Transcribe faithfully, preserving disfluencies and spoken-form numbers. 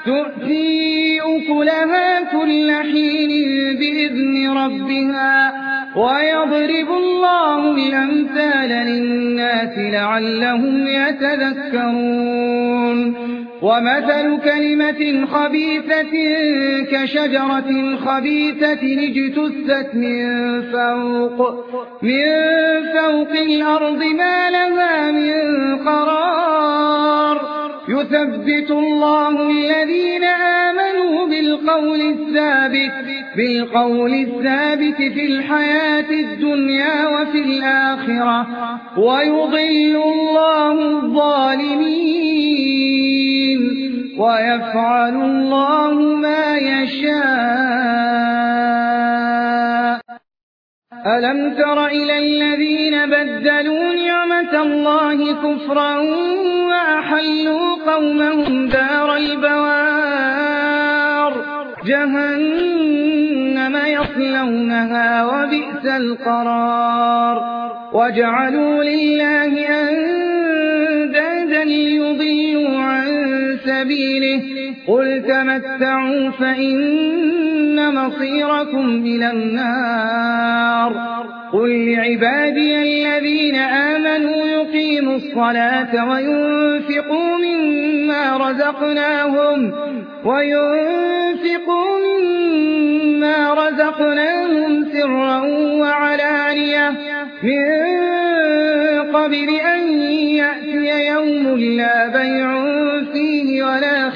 تؤتي أكلها كل حين بإذن ربها ويضرب الله الأمثال للناس لعلهم يتذكرون ومثل كلمة خبيثة كشجرة خبيثة اجتثت من فوق من فوق الأرض ما لها من قرار يثبت الله الذين آمنوا بالقول الثابت بالقول الثابت في الحياة الدنيا وفي الآخرة ويضل الله الظالمين ويفعل الله ما يشاء. ألم تر إلى الذين بدلوا نعمة الله كفرا وأحلوا قومهم دار البوار جهنم يصلونها وبئس القرار وجعلوا لله أندادا ليضلوا عن سبيله قل تمتعوا فإن مصيركم إلى النار قل لعبادي الذين آمنوا يقيموا الصلاة وينفقوا مما رزقناهم وينفقوا مما رزقناهم سرا وعلانية من قبل أن يأتي يوم لا بيع فيه ولا